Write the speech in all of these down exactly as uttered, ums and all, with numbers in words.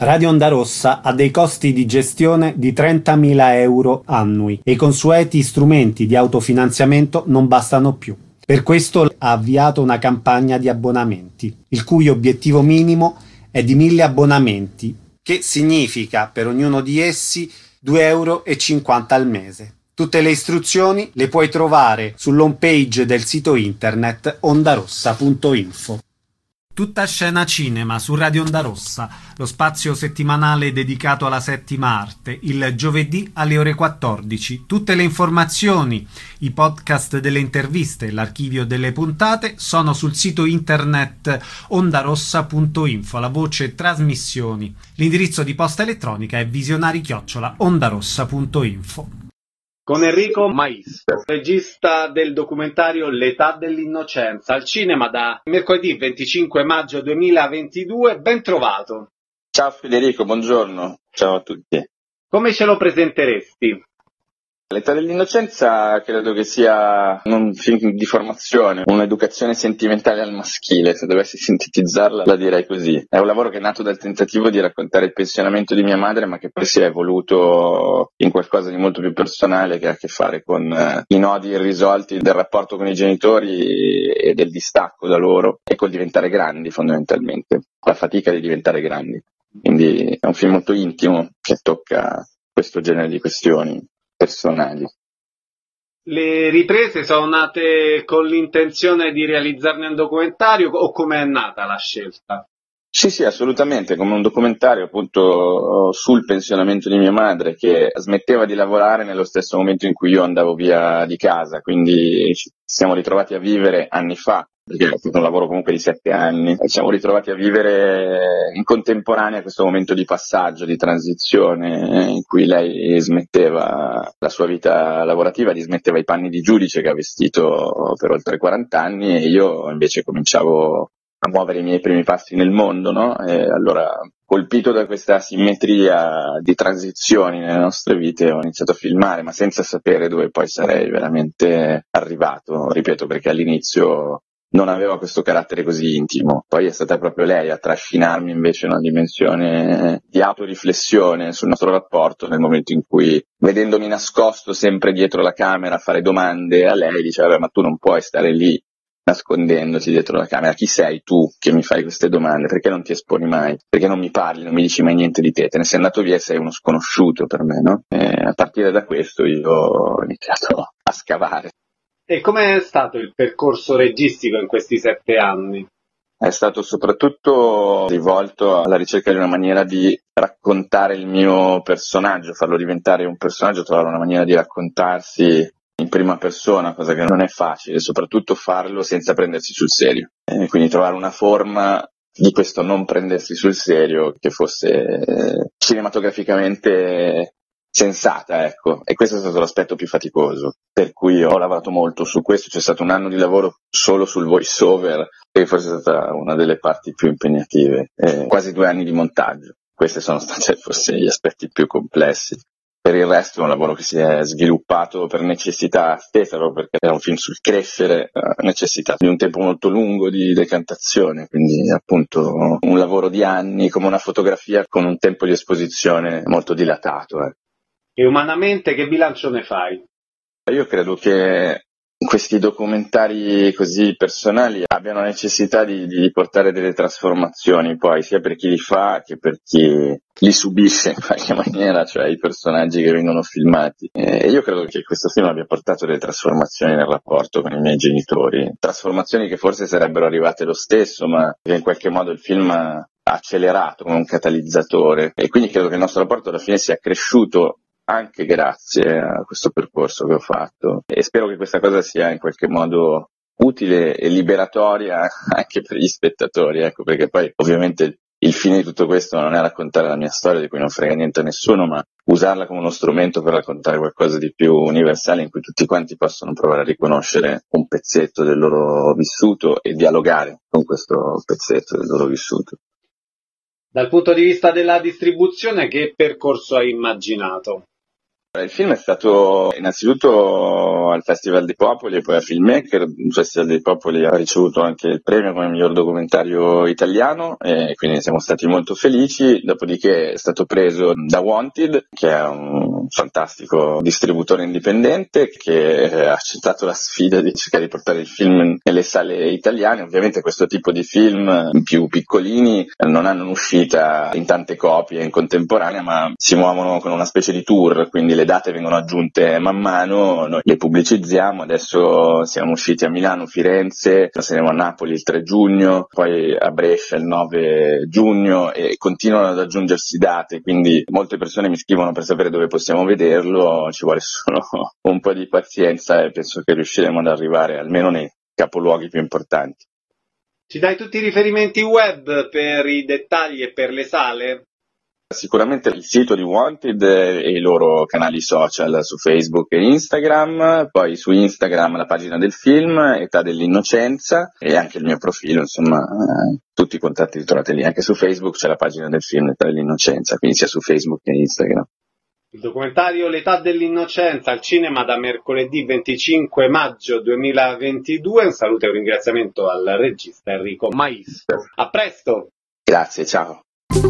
Radio Onda Rossa ha dei costi di gestione di trentamila euro annui e i consueti strumenti di autofinanziamento non bastano più. Per questo ha avviato una campagna di abbonamenti, il cui obiettivo minimo è di mille abbonamenti, che significa per ognuno di essi due euro e cinquanta al mese. Tutte le istruzioni le puoi trovare sull'home page del sito internet ondarossa punto info. Tutta scena cinema su Radio Onda Rossa, lo spazio settimanale dedicato alla settima arte, il giovedì alle ore quattordici. Tutte le informazioni, i podcast delle interviste, l'archivio delle puntate sono sul sito internet ondarossa punto info, la voce trasmissioni. L'indirizzo di posta elettronica è visionari chiocciola ondarossa punto info. Con Enrico Maistro, regista del documentario L'età dell'innocenza, al cinema da mercoledì venticinque maggio duemilaventidue. Ben trovato. Ciao Federico, buongiorno. Ciao a tutti. Come ce lo presenteresti? L'età dell'innocenza credo che sia un film di formazione, un'educazione sentimentale al maschile, se dovessi sintetizzarla la direi così. È un lavoro che è nato dal tentativo di raccontare il pensionamento di mia madre, ma che poi si è evoluto in qualcosa di molto più personale, che ha a che fare con eh, i nodi irrisolti del rapporto con i genitori e del distacco da loro e col diventare grandi fondamentalmente, la fatica di diventare grandi. Quindi è un film molto intimo che tocca questo genere di questioni personali. Le riprese sono nate con l'intenzione di realizzarne un documentario o come è nata la scelta? Sì, sì, assolutamente, come un documentario appunto sul pensionamento di mia madre, che smetteva di lavorare nello stesso momento in cui io andavo via di casa, quindi ci siamo ritrovati a vivere anni fa, perché ho fatto un lavoro comunque di sette anni, e ci siamo ritrovati a vivere in contemporanea questo momento di passaggio, di transizione, in cui lei smetteva la sua vita lavorativa, dismetteva i panni di giudice che ha vestito per oltre quaranta anni, e io invece cominciavo a muovere i miei primi passi nel mondo, no? E allora, colpito da questa asimmetria di transizioni nelle nostre vite, ho iniziato a filmare, ma senza sapere dove poi sarei veramente arrivato, ripeto, perché all'inizio non aveva questo carattere così intimo. Poi è stata proprio lei a trascinarmi invece in una dimensione di autoriflessione sul nostro rapporto, nel momento in cui, vedendomi nascosto sempre dietro la camera a fare domande a lei, diceva: ma tu non puoi stare lì nascondendoti dietro la camera, chi sei tu che mi fai queste domande, perché non ti esponi mai, perché non mi parli, non mi dici mai niente di te, te ne sei andato via e sei uno sconosciuto per me, no? E a partire da questo io ho iniziato a scavare. E com'è stato il percorso registico in questi sette anni? È stato soprattutto rivolto alla ricerca di una maniera di raccontare il mio personaggio, farlo diventare un personaggio, trovare una maniera di raccontarsi in prima persona, cosa che non è facile, soprattutto farlo senza prendersi sul serio. E quindi trovare una forma di questo non prendersi sul serio che fosse eh, cinematograficamente sensata, ecco. E questo è stato l'aspetto più faticoso, per cui ho lavorato molto su questo. C'è stato un anno di lavoro solo sul voice over, che forse è stata una delle parti più impegnative, e quasi due anni di montaggio. Questi sono stati forse gli aspetti più complessi. Per il resto è un lavoro che si è sviluppato per necessità stessa, proprio perché era un film sul crescere, eh, necessità di un tempo molto lungo di decantazione, quindi appunto un lavoro di anni, come una fotografia con un tempo di esposizione molto dilatato. Eh. E umanamente che bilancio ne fai? Io credo che questi documentari così personali abbiano necessità di, di portare delle trasformazioni poi, sia per chi li fa che per chi li subisce in qualche maniera, cioè i personaggi che vengono filmati. E io credo che questo film abbia portato delle trasformazioni nel rapporto con i miei genitori, trasformazioni che forse sarebbero arrivate lo stesso, ma che in qualche modo il film ha accelerato come un catalizzatore, e quindi credo che il nostro rapporto alla fine sia cresciuto anche grazie a questo percorso che ho fatto, e spero che questa cosa sia in qualche modo utile e liberatoria anche per gli spettatori, ecco, perché poi ovviamente il fine di tutto questo non è raccontare la mia storia, di cui non frega niente a nessuno, ma usarla come uno strumento per raccontare qualcosa di più universale, in cui tutti quanti possono provare a riconoscere un pezzetto del loro vissuto e dialogare con questo pezzetto del loro vissuto. Dal punto di vista della distribuzione, che percorso hai immaginato? Il film è stato innanzitutto al Festival dei Popoli e poi a Filmmaker. Il Festival dei Popoli ha ricevuto anche il premio come miglior documentario italiano e quindi siamo stati molto felici. Dopodiché è stato preso da Wanted, che è un fantastico distributore indipendente che ha accettato la sfida di cercare di portare il film nelle sale italiane. Ovviamente questo tipo di film più piccolini non hanno un'uscita in tante copie in contemporanea, ma si muovono con una specie di tour, quindi le date vengono aggiunte man mano, noi le pubblicizziamo. Adesso siamo usciti a Milano, Firenze, saremo a Napoli il tre giugno, poi a Brescia il nove giugno e continuano ad aggiungersi date, quindi molte persone mi scrivono per sapere dove possiamo vederlo. Ci vuole solo un po' di pazienza e penso che riusciremo ad arrivare almeno nei capoluoghi più importanti. Ci dai tutti i riferimenti web per i dettagli e per le sale? Sicuramente il sito di Wanted e i loro canali social su Facebook e Instagram, poi su Instagram la pagina del film, Età dell'innocenza, e anche il mio profilo, insomma eh, tutti i contatti li trovate lì. Anche su Facebook c'è la pagina del film Età dell'innocenza, quindi sia su Facebook che Instagram. Il documentario L'età dell'innocenza al cinema da mercoledì venticinque maggio duemilaventidue. Un saluto e un ringraziamento al regista Enrico Maistro. A presto! Grazie, ciao!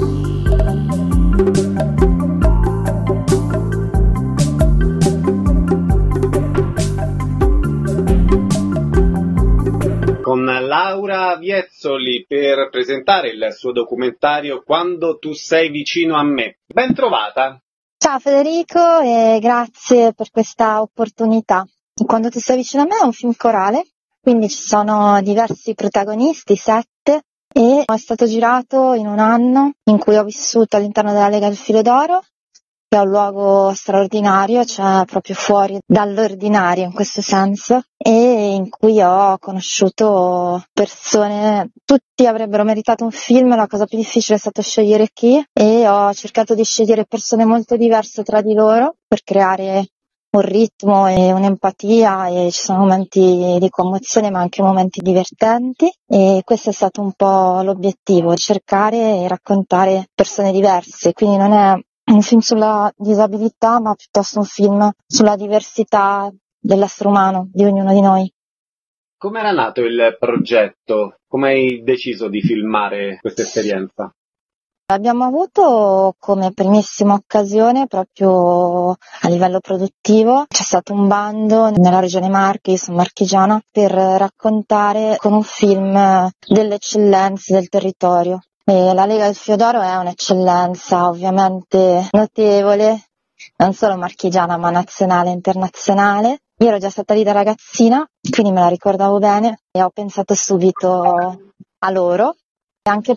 Con Laura Viezzoli per presentare il suo documentario Quando tu sei vicino a me. Ben trovata! Ciao Federico e grazie per questa opportunità. Quando tu sei vicino a me è un film corale, quindi ci sono diversi protagonisti, sette, e è stato girato in un anno in cui ho vissuto all'interno della Lega del Filo d'Oro, che è un luogo straordinario, cioè proprio fuori dall'ordinario in questo senso, e in cui ho conosciuto persone, tutti avrebbero meritato un film, la cosa più difficile è stato scegliere chi, e ho cercato di scegliere persone molto diverse tra di loro per creare un ritmo e un'empatia, e ci sono momenti di commozione ma anche momenti divertenti, e questo è stato un po' l'obiettivo, cercare e raccontare persone diverse, quindi non è un film sulla disabilità ma piuttosto un film sulla diversità dell'essere umano, di ognuno di noi. Come era nato il progetto? Come hai deciso di filmare questa esperienza? Abbiamo avuto come primissima occasione proprio a livello produttivo, c'è stato un bando nella regione Marche, io sono marchigiana, per raccontare con un film delle eccellenze del territorio. E la Lega del Filo d'Oro è un'eccellenza ovviamente notevole, non solo marchigiana ma nazionale e internazionale. Io ero già stata lì da ragazzina, quindi me la ricordavo bene e ho pensato subito a loro. Anche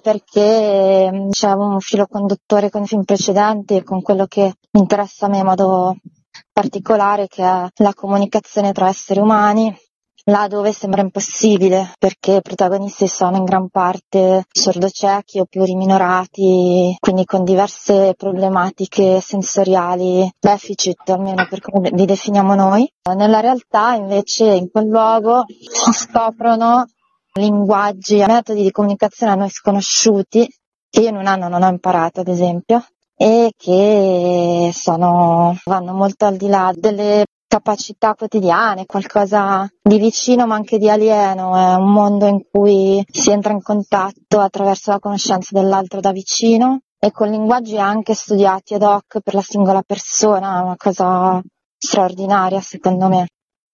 perché c'è un filo conduttore con i film precedenti e con quello che mi interessa a me in modo particolare, che è la comunicazione tra esseri umani, là dove sembra impossibile, perché i protagonisti sono in gran parte sordociechi o pluriminorati, quindi con diverse problematiche sensoriali, deficit almeno per come li definiamo noi. Nella realtà invece in quel luogo si scoprono linguaggi, metodi di comunicazione a noi sconosciuti, che io in un anno non ho imparato ad esempio, e che sono, vanno molto al di là delle capacità quotidiane, qualcosa di vicino ma anche di alieno, è un mondo in cui si entra in contatto attraverso la conoscenza dell'altro da vicino e con linguaggi anche studiati ad hoc per la singola persona, è una cosa straordinaria secondo me.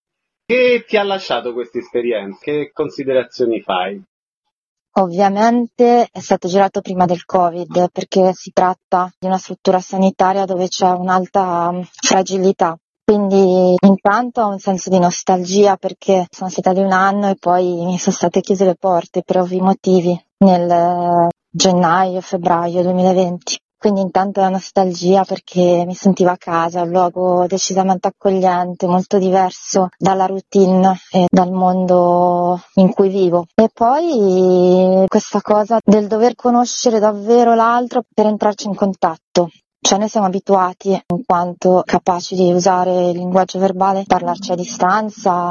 Che ti ha lasciato questa esperienza? Che considerazioni fai? Ovviamente è stato girato prima del Covid perché si tratta di una struttura sanitaria dove c'è un'alta fragilità. Quindi intanto ho un senso di nostalgia perché sono stata lì un anno e poi mi sono state chiuse le porte per ovvi motivi nel gennaio-febbraio duemilaventi. Quindi intanto la nostalgia perché mi sentivo a casa, un luogo decisamente accogliente, molto diverso dalla routine e dal mondo in cui vivo. E poi questa cosa del dover conoscere davvero l'altro per entrarci in contatto. Cioè noi siamo abituati, in quanto capaci di usare il linguaggio verbale, parlarci a distanza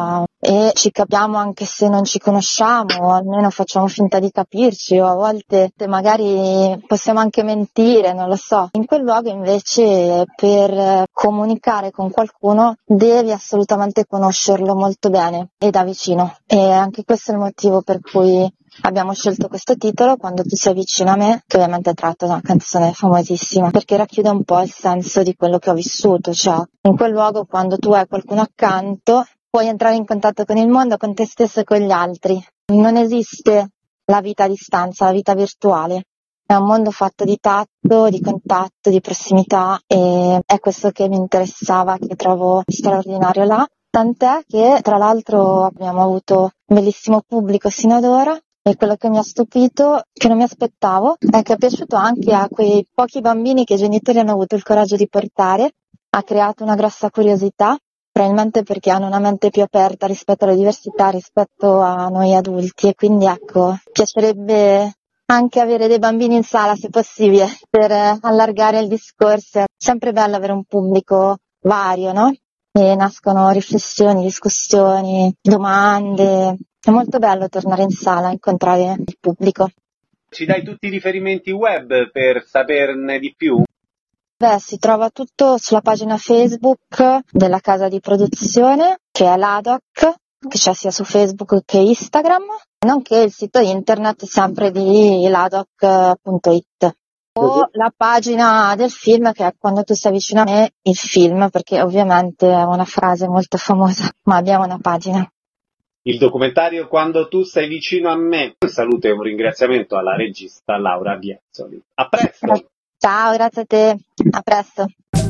e ci capiamo anche se non ci conosciamo, o almeno facciamo finta di capirci, o a volte magari possiamo anche mentire, non lo so. In quel luogo invece per comunicare con qualcuno devi assolutamente conoscerlo molto bene e da vicino, e anche questo è il motivo per cui abbiamo scelto questo titolo, Quando tu sei vicino a me, che ovviamente è tratto da una canzone famosissima, perché racchiude un po' il senso di quello che ho vissuto, cioè in quel luogo quando tu hai qualcuno accanto puoi entrare in contatto con il mondo, con te stesso e con gli altri. Non esiste la vita a distanza, la vita virtuale. È un mondo fatto di tatto, di contatto, di prossimità, e è questo che mi interessava, che trovo straordinario là. Tant'è che tra l'altro abbiamo avuto un bellissimo pubblico sino ad ora, e quello che mi ha stupito, che non mi aspettavo, è che è piaciuto anche a quei pochi bambini che i genitori hanno avuto il coraggio di portare. Ha creato una grossa curiosità, probabilmente perché hanno una mente più aperta rispetto alle diversità, rispetto a noi adulti, e quindi ecco, piacerebbe anche avere dei bambini in sala se possibile, per allargare il discorso. È sempre bello avere un pubblico vario, no? E nascono riflessioni, discussioni, domande. È molto bello tornare in sala e incontrare il pubblico. Ci dai tutti i riferimenti web per saperne di più? Beh, si trova tutto sulla pagina Facebook della casa di produzione, che è l'A D O C, che c'è sia su Facebook che Instagram, nonché il sito internet sempre di ladoc punto it. O la pagina del film, che è Quando tu sei vicino a me, il film, perché ovviamente è una frase molto famosa, ma abbiamo una pagina. Il documentario Quando tu sei vicino a me. Un saluto e un ringraziamento alla regista Laura Biezzoli. A presto! Ciao, grazie a te, a presto.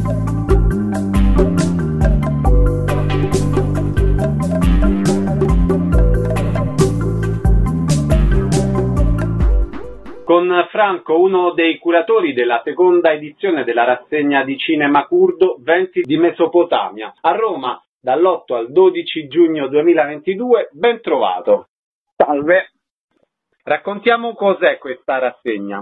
Con Franco, uno dei curatori della seconda edizione della rassegna di cinema curdo Venti di Mesopotamia, a Roma dall'otto al dodici giugno duemilaventidue. Ben trovato. Salve. Raccontiamo cos'è questa rassegna.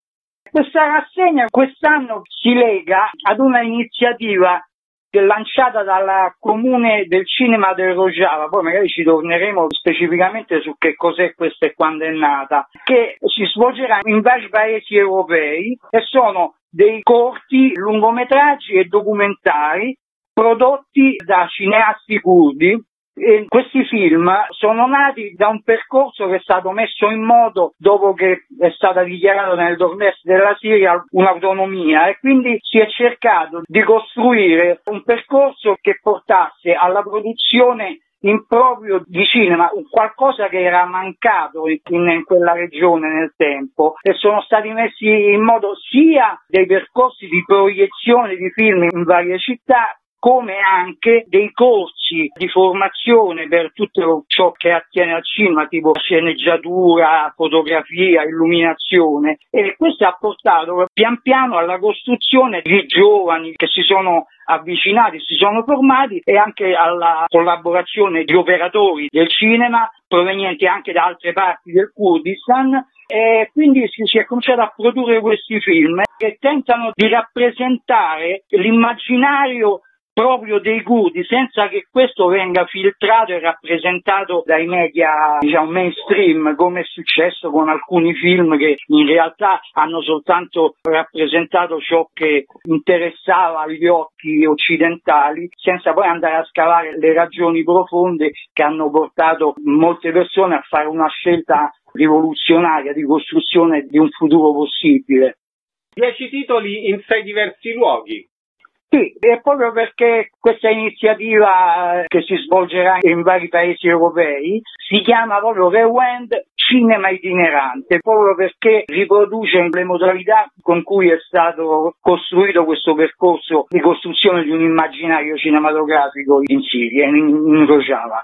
Questa rassegna quest'anno si lega ad una iniziativa lanciata dal Comune del Cinema del Rojava, poi magari ci torneremo specificamente su che cos'è questa e quando è nata, che si svolgerà in vari paesi europei, e sono dei corti, lungometraggi e documentari prodotti da cineasti curdi. E questi film sono nati da un percorso che è stato messo in moto dopo che è stata dichiarata nel nord-est della Siria un'autonomia, e quindi si è cercato di costruire un percorso che portasse alla produzione in proprio di cinema, qualcosa che era mancato in, in quella regione nel tempo, e sono stati messi in moto sia dei percorsi di proiezione di film in varie città, come anche dei corsi di formazione per tutto ciò che attiene al cinema, tipo sceneggiatura, fotografia, illuminazione, e questo ha portato pian piano alla costruzione di giovani che si sono avvicinati, si sono formati, e anche alla collaborazione di operatori del cinema provenienti anche da altre parti del Kurdistan. E quindi si, si è cominciato a produrre questi film che tentano di rappresentare l'immaginario proprio dei curdi, senza che questo venga filtrato e rappresentato dai media, diciamo, mainstream, come è successo con alcuni film che in realtà hanno soltanto rappresentato ciò che interessava agli occhi occidentali, senza poi andare a scavare le ragioni profonde che hanno portato molte persone a fare una scelta rivoluzionaria di costruzione di un futuro possibile. Dieci titoli in sei diversi luoghi. Sì, è proprio perché questa iniziativa che si svolgerà in vari paesi europei si chiama proprio Rewind Cinema Itinerante, proprio perché riproduce le modalità con cui è stato costruito questo percorso di costruzione di un immaginario cinematografico in Siria, in, in Rojava.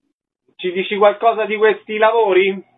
Ci dici qualcosa di questi lavori?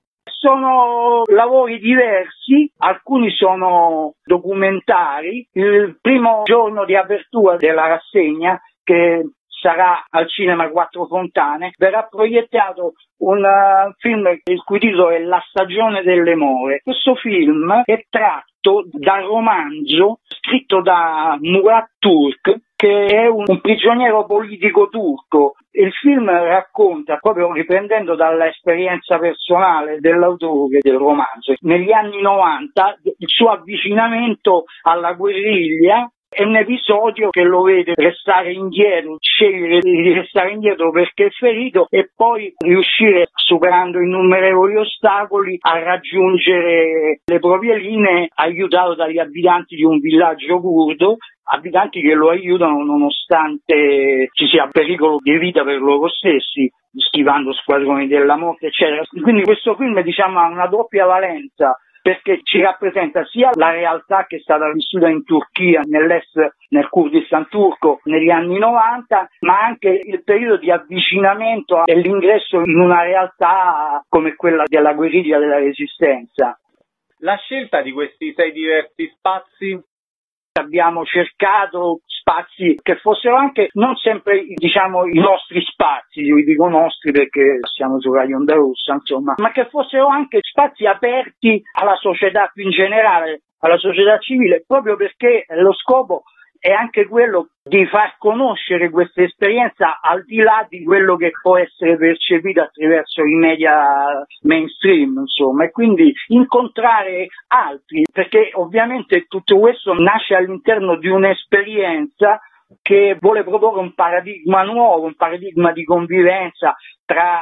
Sono lavori diversi, alcuni sono documentari. Il primo giorno di apertura della rassegna, che sarà al cinema Quattro Fontane, verrà proiettato un uh, film il cui titolo è La stagione delle more. Questo film è tratto dal romanzo scritto da Murat Turk, che è un, un prigioniero politico turco. Il film racconta, proprio riprendendo dall'esperienza personale dell'autore del romanzo, negli anni novanta il suo avvicinamento alla guerriglia. È un episodio che lo vede restare indietro, scegliere di restare indietro perché è ferito e poi riuscire, superando innumerevoli ostacoli, a raggiungere le proprie linee, aiutato dagli abitanti di un villaggio curdo, abitanti che lo aiutano nonostante ci sia pericolo di vita per loro stessi, schivando squadroni della morte, eccetera. Quindi questo film, diciamo, ha una doppia valenza, perché ci rappresenta sia la realtà che è stata vissuta in Turchia, nell'est, nel Kurdistan turco, negli anni novanta, ma anche il periodo di avvicinamento e l'ingresso in una realtà come quella della guerriglia della resistenza. La scelta di questi sei diversi spazi? Abbiamo cercato spazi che fossero anche non sempre, diciamo, i nostri spazi, io dico nostri perché siamo su Radio Onda Rossa, insomma, ma che fossero anche spazi aperti alla società più in generale, alla società civile, proprio perché lo scopo è anche quello di far conoscere questa esperienza al di là di quello che può essere percepito attraverso i media mainstream, insomma, e quindi incontrare altri, perché ovviamente tutto questo nasce all'interno di un'esperienza che vuole proporre un paradigma nuovo, un paradigma di convivenza tra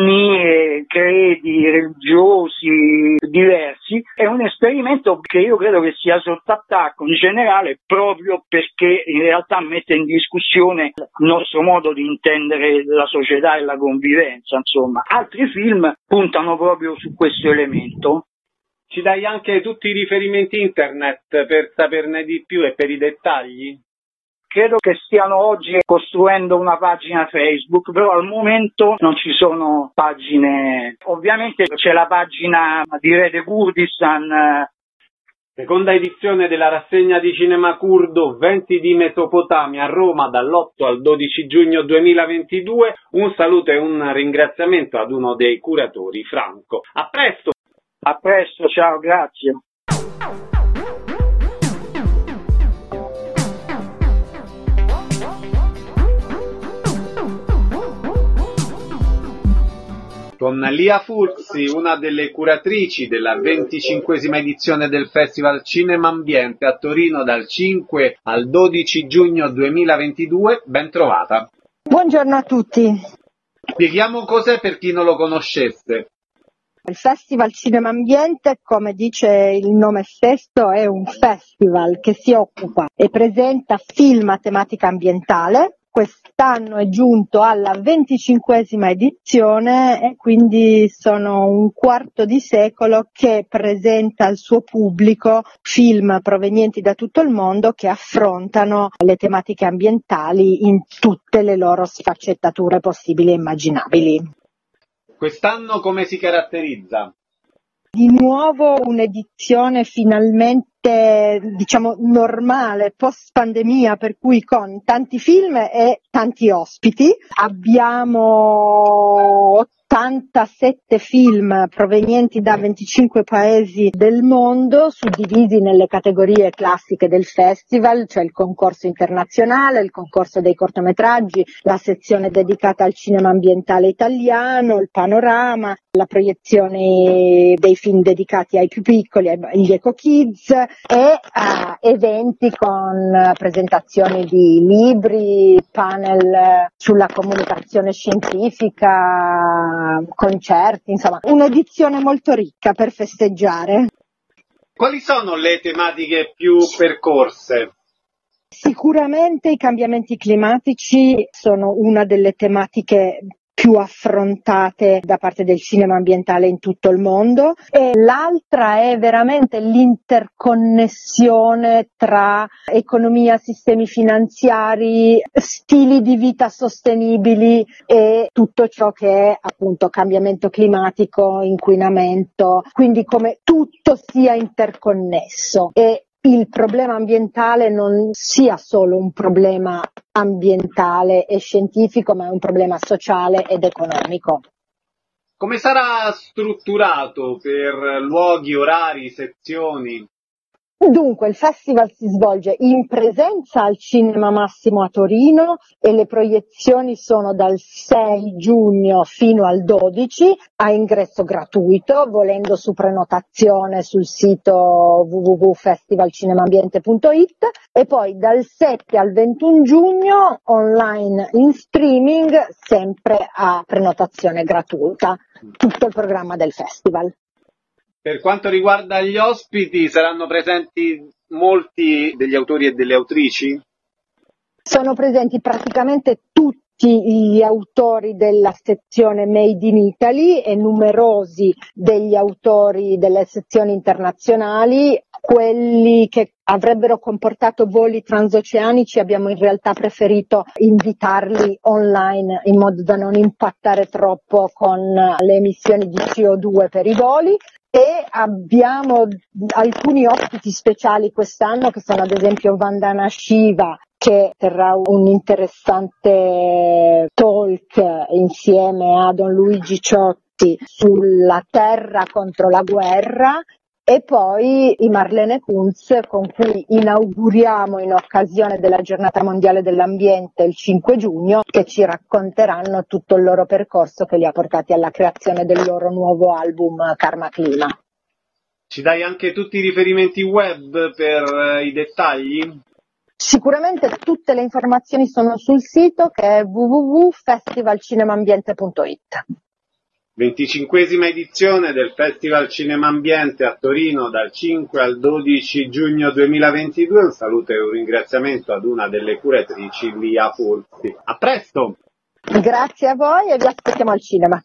etnie, credi, religiosi diversi. È un esperimento che io credo che sia sotto attacco in generale, proprio perché in realtà mette in discussione il nostro modo di intendere la società e la convivenza, insomma. Altri film puntano proprio su questo elemento. Ci dai anche tutti i riferimenti internet per saperne di più e per i dettagli? Credo che stiano oggi costruendo una pagina Facebook, però al momento non ci sono pagine. Ovviamente c'è la pagina di Rete Kurdistan. Seconda edizione della rassegna di cinema curdo Venti di Mesopotamia a Roma dall'otto al dodici giugno duemilaventidue. Un saluto e un ringraziamento ad uno dei curatori, Franco. A presto! A presto, ciao, grazie. Con Lia Furzi, una delle curatrici della venticinquesima edizione del Festival Cinema Ambiente a Torino dal cinque al dodici giugno duemilaventidue, ben trovata. Buongiorno a tutti. Spieghiamo cos'è per chi non lo conoscesse. Il Festival Cinema Ambiente, come dice il nome stesso, è un festival che si occupa e presenta film a tematica ambientale. Quest'anno è giunto alla venticinquesima edizione e quindi sono un quarto di secolo che presenta al suo pubblico film provenienti da tutto il mondo che affrontano le tematiche ambientali in tutte le loro sfaccettature possibili e immaginabili. Quest'anno come si caratterizza? Di nuovo un'edizione finalmente, diciamo, normale, post pandemia, per cui con tanti film e tanti ospiti. Abbiamo ottantasette film provenienti da venticinque paesi del mondo, suddivisi nelle categorie classiche del festival, cioè il concorso internazionale, il concorso dei cortometraggi, la sezione dedicata al cinema ambientale italiano, il panorama, la proiezione dei film dedicati ai più piccoli, agli Eco Kids e uh, eventi con presentazioni di libri, panel sulla comunicazione scientifica, concerti, insomma un'edizione molto ricca per festeggiare. Quali sono le tematiche più percorse? Sicuramente i cambiamenti climatici sono una delle tematiche più affrontate da parte del cinema ambientale in tutto il mondo e l'altra è veramente l'interconnessione tra economia, sistemi finanziari, stili di vita sostenibili e tutto ciò che è appunto cambiamento climatico, inquinamento, quindi come tutto sia interconnesso. E il problema ambientale non sia solo un problema ambientale e scientifico, ma è un problema sociale ed economico. Come sarà strutturato per luoghi, orari, sezioni? Dunque, il festival si svolge in presenza al Cinema Massimo a Torino e le proiezioni sono dal sei giugno fino al dodici a ingresso gratuito, volendo su prenotazione sul sito w w w punto festivalcinemambiente punto i t, e poi dal sette al ventuno giugno online in streaming, sempre a prenotazione gratuita, tutto il programma del festival. Per quanto riguarda gli ospiti, saranno presenti molti degli autori e delle autrici? Sono presenti praticamente tutti gli autori della sezione Made in Italy e numerosi degli autori delle sezioni internazionali. Quelli che avrebbero comportato voli transoceanici abbiamo in realtà preferito invitarli online in modo da non impattare troppo con le emissioni di C O due per i voli. E abbiamo alcuni ospiti speciali quest'anno, che sono ad esempio Vandana Shiva, che terrà un interessante talk insieme a Don Luigi Ciotti sulla terra contro la guerra, e poi i Marlene Kunz, con cui inauguriamo in occasione della Giornata Mondiale dell'Ambiente il cinque giugno, che ci racconteranno tutto il loro percorso che li ha portati alla creazione del loro nuovo album Karma Clima. Ci dai anche tutti i riferimenti web per i dettagli? Sicuramente tutte le informazioni sono sul sito, che è w w w punto festivalcinemambiente punto i t. venticinquesima edizione del Festival Cinema Ambiente a Torino dal cinque al dodici giugno duemilaventidue. Un saluto e un ringraziamento ad una delle curatrici, Lia Fulzi. A presto! Grazie a voi e vi aspettiamo al cinema.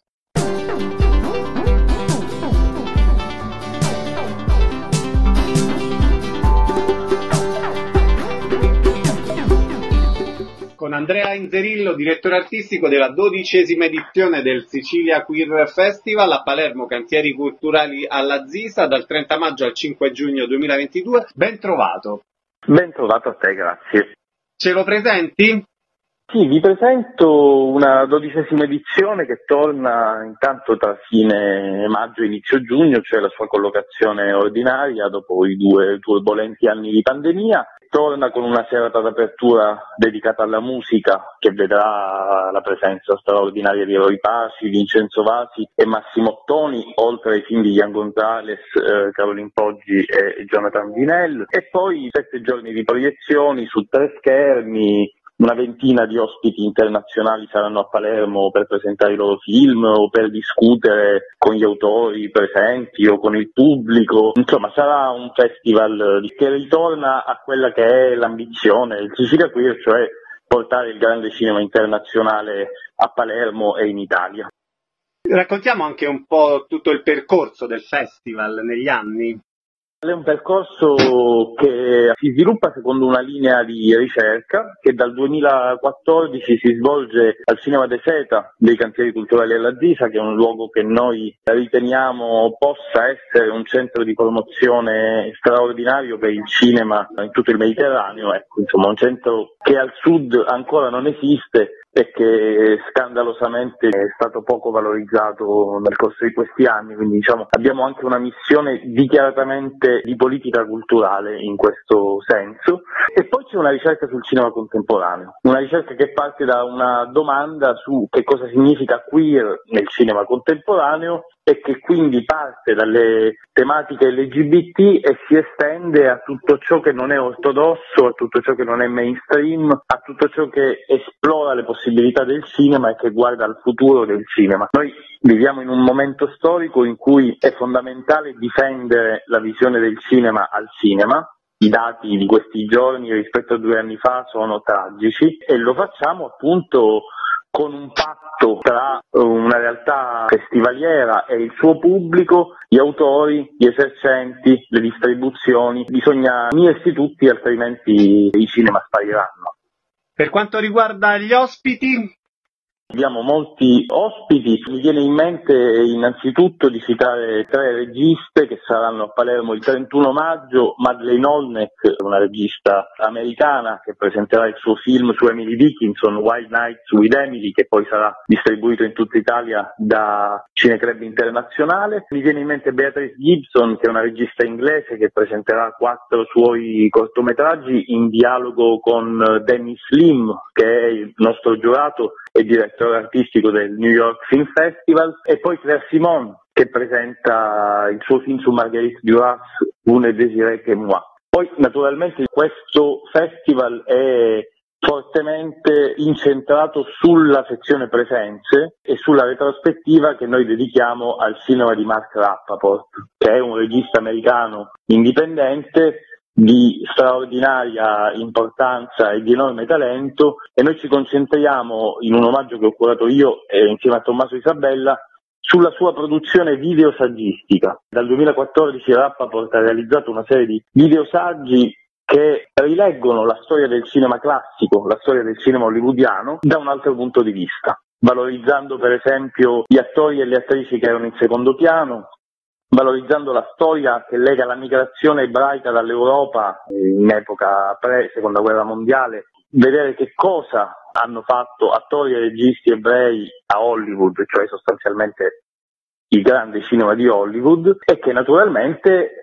Con Andrea Inzerillo, direttore artistico della dodicesima edizione del Sicilia Queer Festival a Palermo, Cantieri Culturali alla Zisa, dal trenta maggio al cinque giugno duemilaventidue. Ben trovato. Ben trovato a te, grazie. Ce lo presenti? Sì, vi presento una dodicesima edizione che torna intanto tra fine maggio e inizio giugno, cioè la sua collocazione ordinaria dopo i due turbolenti anni di pandemia. Torna con una serata d'apertura dedicata alla musica, che vedrà la presenza straordinaria di Roy Paci, Vincenzo Vasi e Massimo Ottoni, oltre ai film di Ian Gonzalez, eh, Caroline Poggi e Jonathan Vinell, e poi sette giorni di proiezioni su tre schermi. Una ventina di ospiti internazionali saranno a Palermo per presentare i loro film o per discutere con gli autori presenti o con il pubblico. Insomma, sarà un festival che ritorna a quella che è l'ambizione del Sicilia Queer, cioè portare il grande cinema internazionale a Palermo e in Italia. Raccontiamo anche un po' tutto il percorso del festival negli anni. È un percorso che si sviluppa secondo una linea di ricerca che dal duemilaquattordici si svolge al Cinema de Seta dei Cantieri Culturali alla Zisa, che è un luogo che noi riteniamo possa essere un centro di promozione straordinario per il cinema in tutto il Mediterraneo. Ecco, insomma, un centro che al sud ancora non esiste e che scandalosamente è stato poco valorizzato nel corso di questi anni, quindi diciamo abbiamo anche una missione dichiaratamente di politica culturale in questo senso. E poi c'è una ricerca sul cinema contemporaneo, una ricerca che parte da una domanda su che cosa significa queer nel cinema contemporaneo e che quindi parte dalle tematiche L G B T e si estende a tutto ciò che non è ortodosso, a tutto ciò che non è mainstream, a tutto ciò che esplora le possibilità del cinema e che guarda al futuro del cinema. Noi viviamo in un momento storico in cui è fondamentale difendere la visione del cinema al cinema. I dati di questi giorni rispetto a due anni fa sono tragici e lo facciamo appunto con un patto tra una realtà festivaliera e il suo pubblico, gli autori, gli esercenti, le distribuzioni. Bisogna unirsi tutti, altrimenti i cinema spariranno. Per quanto riguarda gli ospiti? Abbiamo molti ospiti, mi viene in mente innanzitutto di citare tre registe che saranno a Palermo il trentuno maggio. Madeleine Olnek, una regista americana che presenterà il suo film su Emily Dickinson, Wild Nights with Emily, che poi sarà distribuito in tutta Italia da Cineclub Internazionale. Mi viene in mente Beatrice Gibson, che è una regista inglese che presenterà quattro suoi cortometraggi in dialogo con Dennis Lim, che è il nostro giurato e direttore artistico del New York Film Festival, e poi Claire Simon, che presenta il suo film su Marguerite Duras, Vous ne désirez que moi. Poi naturalmente questo festival è fortemente incentrato sulla sezione presenze e sulla retrospettiva che noi dedichiamo al cinema di Mark Rappaport, che è un regista americano indipendente di straordinaria importanza e di enorme talento, e noi ci concentriamo, in un omaggio che ho curato io e insieme a Tommaso Isabella, sulla sua produzione videosaggistica. Dal duemilaquattordici Rappaport ha realizzato una serie di videosaggi che rileggono la storia del cinema classico, la storia del cinema hollywoodiano, da un altro punto di vista, valorizzando per esempio gli attori e le attrici che erano in secondo piano, valorizzando la storia che lega la migrazione ebraica dall'Europa in epoca pre-seconda guerra mondiale, vedere che cosa hanno fatto attori e registi ebrei a Hollywood, cioè sostanzialmente il grande cinema di Hollywood, e che naturalmente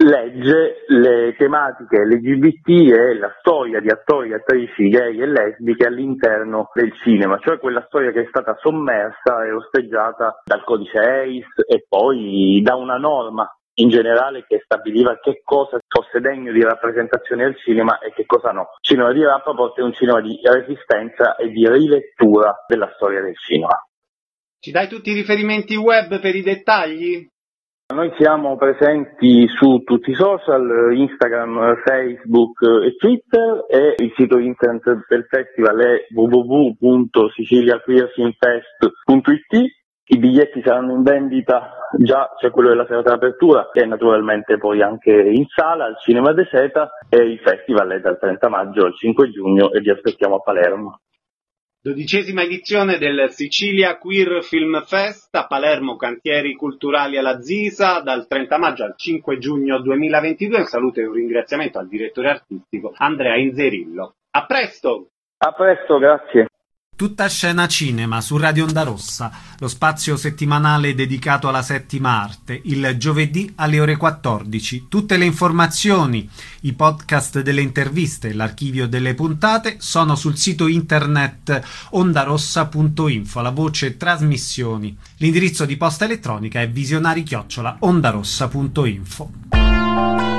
legge le tematiche L G B T e la storia di attori e attrici gay e lesbiche all'interno del cinema, cioè quella storia che è stata sommersa e osteggiata dal codice A I S e poi da una norma in generale che stabiliva che cosa fosse degno di rappresentazione al cinema e che cosa no. Il cinema di Rappaport è un cinema di resistenza e di rilettura della storia del cinema. Ci dai tutti i riferimenti web per i dettagli? Noi siamo presenti su tutti i social, Instagram, Facebook e Twitter, e il sito internet del festival è w w w punto sicilia queer film fest punto i t. I biglietti saranno in vendita, già c'è quello della serata d'apertura e naturalmente poi anche in sala al Cinema de Seta, e il festival è dal trenta maggio al cinque giugno e vi aspettiamo a Palermo. Dodicesima edizione del Sicilia Queer Film Fest a Palermo, Cantieri Culturali alla Zisa, dal trenta maggio al cinque giugno duemilaventidue. Un saluto e un ringraziamento al direttore artistico Andrea Inzerillo. A presto! A presto, grazie. Tutta scena cinema su Radio Onda Rossa, lo spazio settimanale dedicato alla settima arte, il giovedì alle ore quattordici. Tutte le informazioni, i podcast delle interviste e l'archivio delle puntate sono sul sito internet ondarossa punto info, la voce trasmissioni. L'indirizzo di posta elettronica è visionari chiocciola ondarossa punto info.